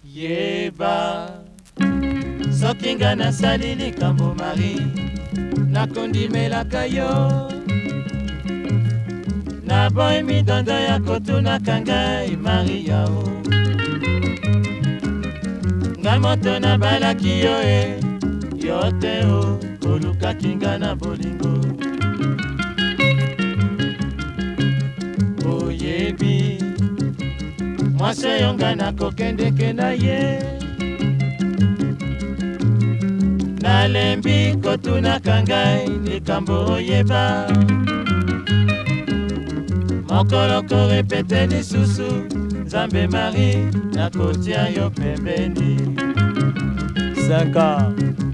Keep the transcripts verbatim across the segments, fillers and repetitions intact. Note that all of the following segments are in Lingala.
Yeba soki nga nasali likambo mari nakondimelaka yo naboyi midondo ya kotunaka ngai mari yao nga moto nabalaki yo e yo te o kolukaki nga na bolingo oyebi mwasi oyo nga nakokendeke na ye nalembi kotunaka ngai likambo oyeba mokolo korepete lisusu nzambe mari nakotia yo pembeni cinq ans.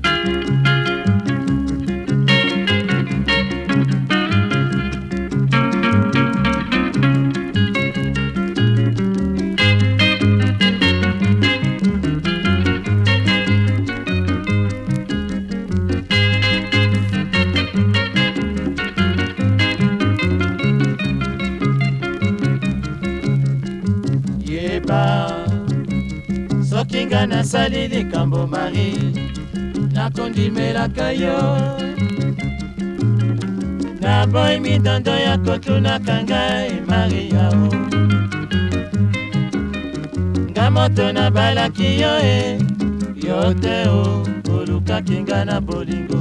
Soki nga nasali likambo mari nakondimelaka yo naboyi midondo ya kotunaka ngai mari yao nga moto nabalaki yo e yo te o kolukaki nga na bolingo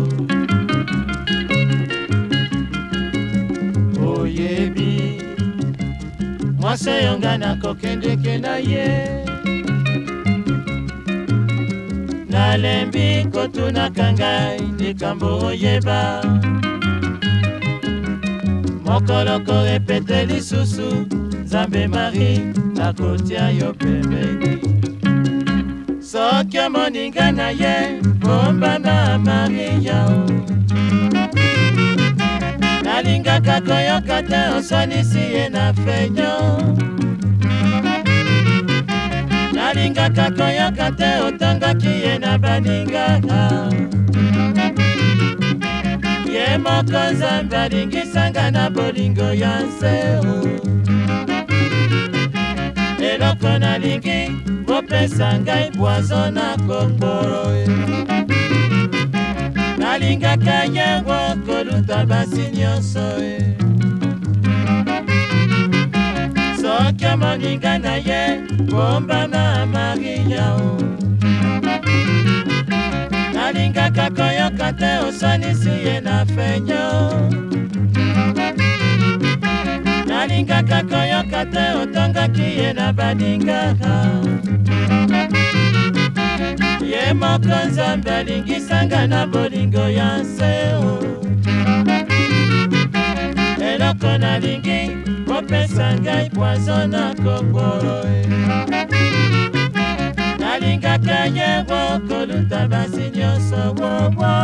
oyebi mwasi oyo nga nakokendeke na ye nalembi kotunaka ngai likambo oyeba mokolo korepete lisusu nzambe mari nakotia yo pembeni soki omoninga na ye bombana mari yao nalingaka koyoka te oswanisi ye na fenyo nalingaka koyoka te otongaki ye na baningaka ye moko nzambe alingisanga na bolingo ya nseo eloko nalingi bopesa ngai bwazo na kokoro nalingaka yango koluta basi nyonso soki omoninga na ye bombana mari yao nalingaka koyoka te oswanisi ye na fenyo nalingaka koyoka te otongaki ye na baningaka ye moko nzambe alingisanga na bolingo ya nseo eloko nalingi kopesa ngai bwazo na kokoro nalingaka yango koluta basi nyonso wowo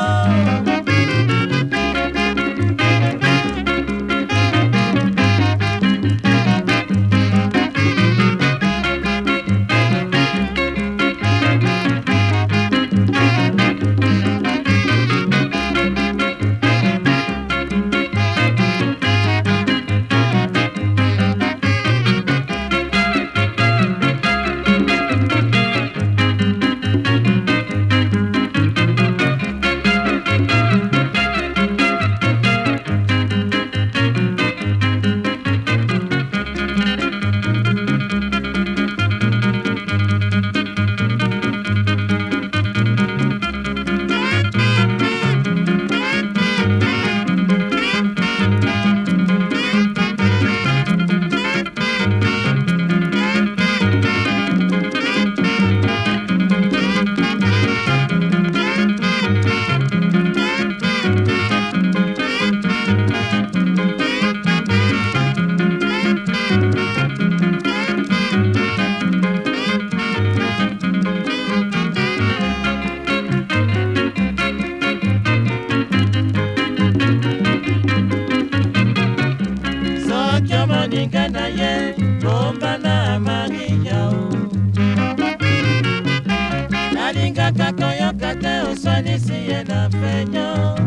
omoninga na ye bombana mari yao nalingaka koyoka te oswanisi ye na fenyo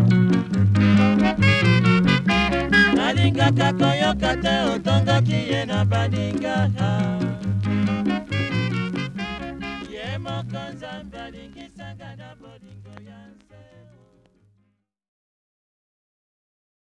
nalingaka koyoka te otongaki ye na baningaka moko nzambe alingisanga na